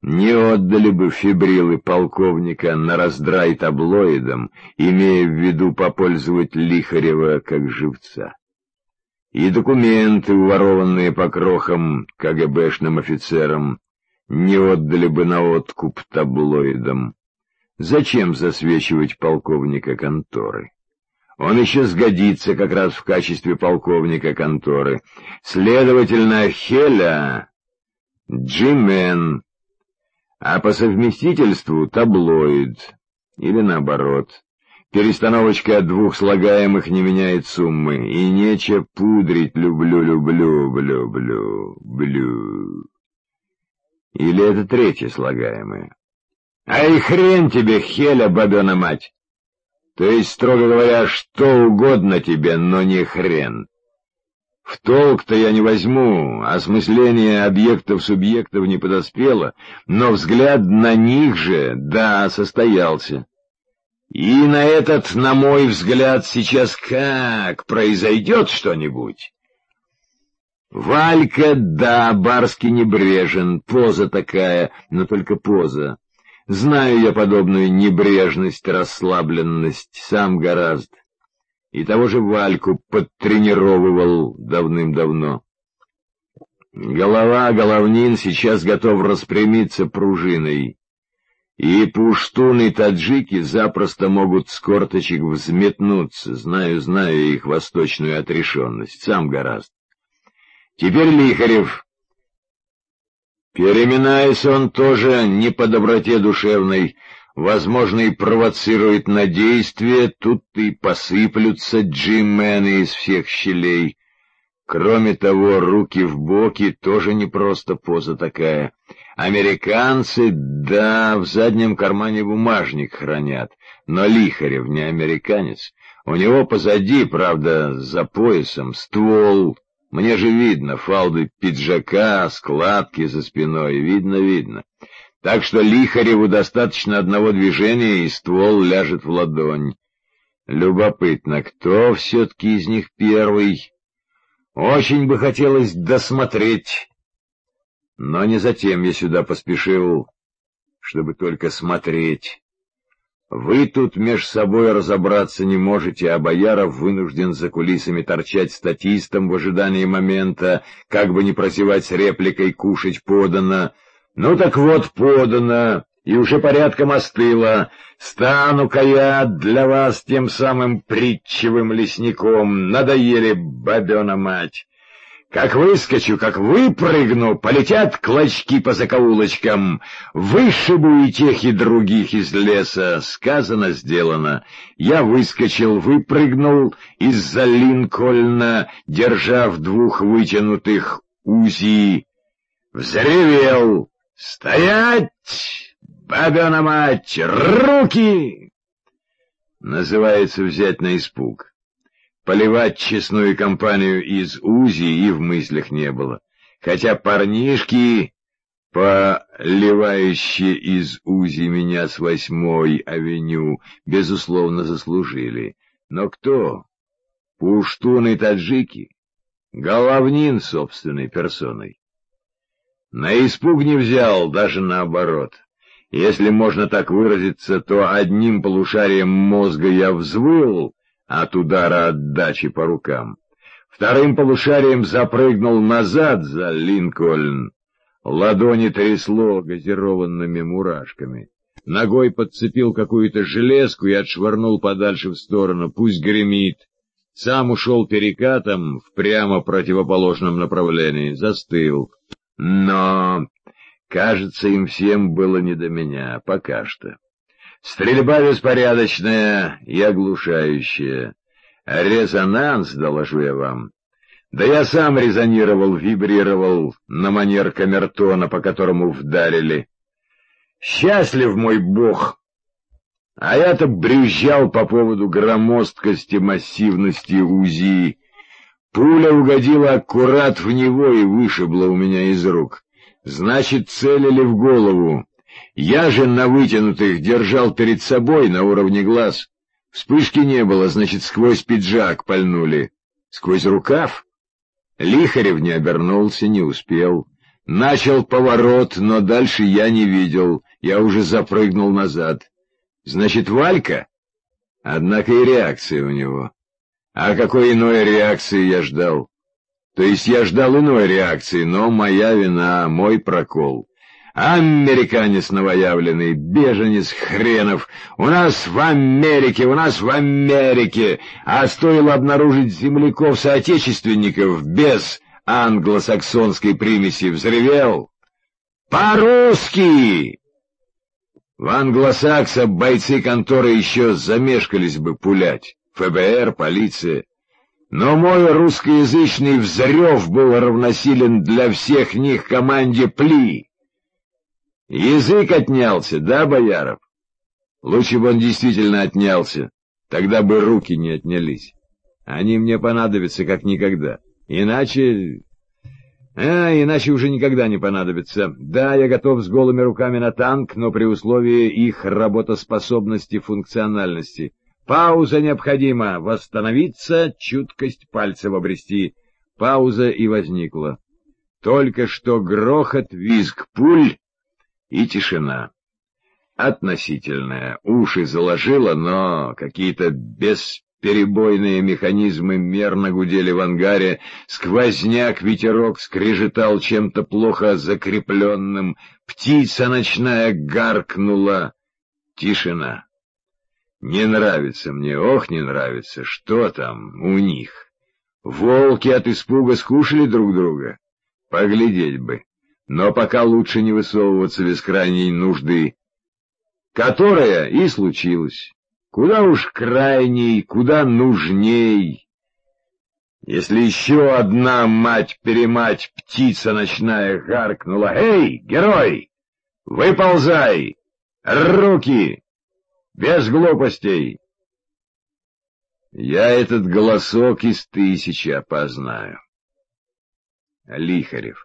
Не отдали бы фибрилы полковника на раздрай таблоидам, имея в виду попользовать Лихарева как живца. И документы, уворованные по крохам КГБшным офицерам, не отдали бы на откуп таблоидам. Зачем засвечивать полковника конторы? Он еще сгодится как раз в качестве полковника конторы. Следовательно, Хеля — G-мен, а по совместительству таблоид, или наоборот. Перестановочка от двух слагаемых не меняет суммы, и нече пудрить люблю. Или это третье слагаемое. Ай, хрен тебе, Хеля, бабёна мать! То есть, строго говоря, что угодно тебе, но не хрен. В толк-то я не возьму, осмысление объектов-субъектов не подоспело, но взгляд на них же, да, состоялся. И на этот, на мой взгляд, сейчас как произойдет что-нибудь? Валька, да, барский небрежен, поза такая, но только поза. Знаю я подобную небрежность, расслабленность, сам гораздо. И того же Вальку подтренировывал давным-давно. Головнин сейчас готов распрямиться пружиной. И пуштуны и таджики запросто могут с корточек взметнуться, знаю их восточную отрешенность, сам гораздо. Теперь Лихарев. Переминаясь, он тоже не по доброте душевной, возможно, и провоцирует на действие, тут и посыплются джиммены из всех щелей. Кроме того, руки в боки тоже не просто поза такая. Американцы, да, в заднем кармане бумажник хранят, но Лихарев не американец. У него позади, правда, за поясом, ствол. Мне же видно фалды пиджака, складки за спиной, видно. Так что Лихареву достаточно одного движения, и ствол ляжет в ладонь. Любопытно, кто все-таки из них первый? Очень бы хотелось досмотреть. Но не затем я сюда поспешил, чтобы только смотреть. Вы тут меж собой разобраться не можете, а Бояров вынужден за кулисами торчать статистом в ожидании момента, как бы не прозевать с репликой «кушать подано». Ну так вот, подано, и уже порядком остыло. Стану-ка я для вас тем самым притчевым лесником. Надоели, бабёна мать. Как выскочу, как выпрыгну, полетят клочки по закоулочкам, вышибу и тех, и других из леса. Сказано, сделано. Я выскочил, выпрыгнул из-за Линкольна, держа в двух вытянутых УЗИ. Взревел. «Стоять! Бабёна мать! Руки!» Называется взять на испуг. Поливать честную компанию из УЗИ и в мыслях не было. Хотя парнишки, поливающие из УЗИ меня с 8-й авеню, безусловно, заслужили. Но кто? Пуштуны и таджики? Головнин собственной персоной. На испуг не взял, даже наоборот. Если можно так выразиться, то одним полушарием мозга я взвыл от удара отдачи по рукам. Вторым полушарием запрыгнул назад за Линкольн. Ладони трясло газированными мурашками. Ногой подцепил какую-то железку и отшвырнул подальше в сторону. Пусть гремит. Сам ушел перекатом в прямо противоположном направлении. Застыл. Но, кажется, им всем было не до меня, пока что. Стрельба беспорядочная и оглушающая. Резонанс, доложу я вам. Да я сам резонировал, вибрировал на манер камертона, по которому вдарили. Счастлив мой бог! А я-то брюзжал по поводу громоздкости, массивности УЗИ. Пуля угодила аккурат в него и вышибла у меня из рук. Значит, целили в голову. Я же на вытянутых держал перед собой на уровне глаз. Вспышки не было, значит, сквозь пиджак пальнули. Сквозь рукав? Лихарев не обернулся, не успел. Начал поворот, но дальше я не видел, я уже запрыгнул назад. Значит, Валька? Однако и реакция у него. А какой иной реакции я ждал? То есть я ждал иной реакции, но моя вина, мой прокол. Американец новоявленный, беженец хренов. У нас в Америке, а стоило обнаружить земляков-соотечественников без англосаксонской примеси, взревел. По-русски! В англосакса бойцы конторы еще замешкались бы пулять. ФБР, полиция. Но мой русскоязычный взрев был равносилен для всех них команде «Пли». Язык отнялся, да, Бояров? Лучше бы он действительно отнялся, тогда бы руки не отнялись. Они мне понадобятся как никогда. Иначе уже никогда не понадобятся. Да, я готов с голыми руками на танк, но при условии их работоспособности, функциональности. Пауза необходима. Восстановиться, чуткость пальцев обрести. Пауза и возникла. Только что грохот, визг пуль и тишина. Относительная. Уши заложило, но какие-то бесперебойные механизмы мерно гудели в ангаре. Сквозняк, ветерок скрежетал чем-то плохо закрепленным. Птица ночная гаркнула. Тишина. Не нравится мне, ох, не нравится. Что там у них? Волки от испуга скушали друг друга? Поглядеть бы. Но пока лучше не высовываться без крайней нужды. Которая и случилась. Куда уж крайней, куда нужней. Если еще одна мать-перемать птица ночная гаркнула: «Эй, герой, выползай! Руки! Без глупостей!» Я этот голосок из 1000 опознаю. Лихарев.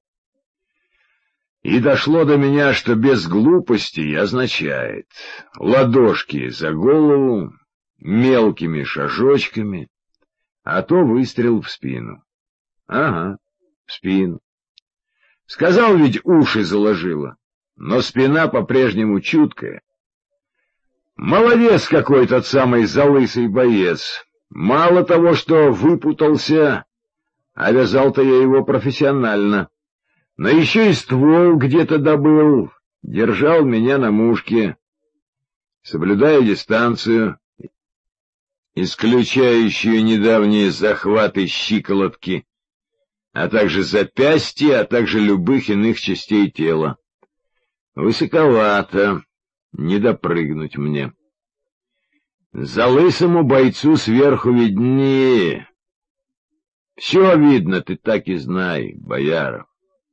И дошло до меня, что без глупостей означает ладошки за голову, мелкими шажочками, а то выстрел в спину. Ага, в спину. Сказал ведь, уши заложило, но спина по-прежнему чуткая. Молодец какой тот самый залысый боец. Мало того, что выпутался, а вязал-то я его профессионально. Но еще и ствол где-то добыл, держал меня на мушке, соблюдая дистанцию, исключающую недавние захваты щиколотки, а также запястья, а также любых иных частей тела. Высоковато, не допрыгнуть мне. Залысому бойцу сверху виднее. Все видно, ты так и знай, Бояров.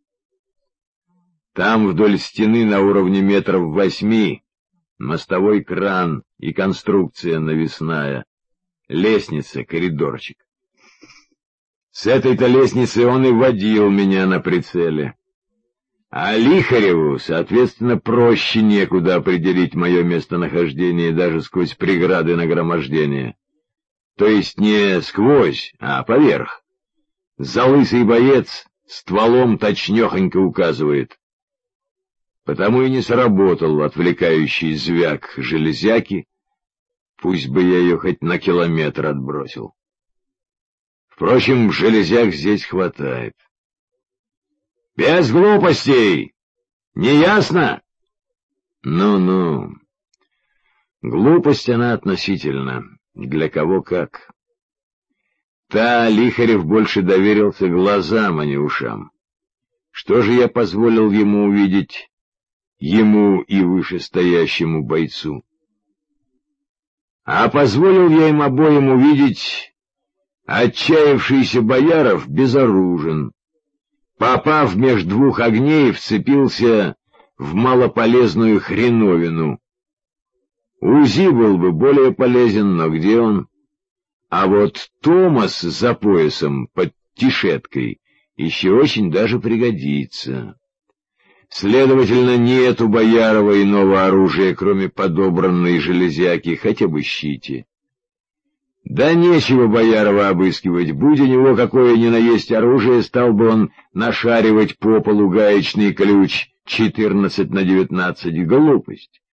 Там вдоль стены на уровне 8 метров мостовой кран и конструкция навесная, лестница, коридорчик. С этой-то лестницы он и водил меня на прицеле. А Лихареву, соответственно, проще некуда определить мое местонахождение даже сквозь преграды нагромождения. То есть не сквозь, а поверх. Залысый боец стволом точнёхонько указывает. Потому и не сработал отвлекающий звяк железяки, пусть бы я ее хоть на километр отбросил. Впрочем, железяк здесь хватает. Без глупостей! Не ясно? Ну-ну. Глупость она относительно. Для кого как. Лихарев больше доверился глазам, а не ушам. Что же я позволил ему увидеть? Ему и вышестоящему бойцу. А позволил я им обоим увидеть: отчаявшийся Бояров безоружен, попав меж двух огней, вцепился в малополезную хреновину. УЗИ был бы более полезен, но где он? А вот Томас за поясом под тишеткой еще очень даже пригодится. Следовательно, нет у Боярова иного оружия, кроме подобранной железяки, хотя бы щити. Да нечего Боярова обыскивать, будь у него какое ни на есть оружие, стал бы он нашаривать по полу гаечный ключ 14/19. Глупость.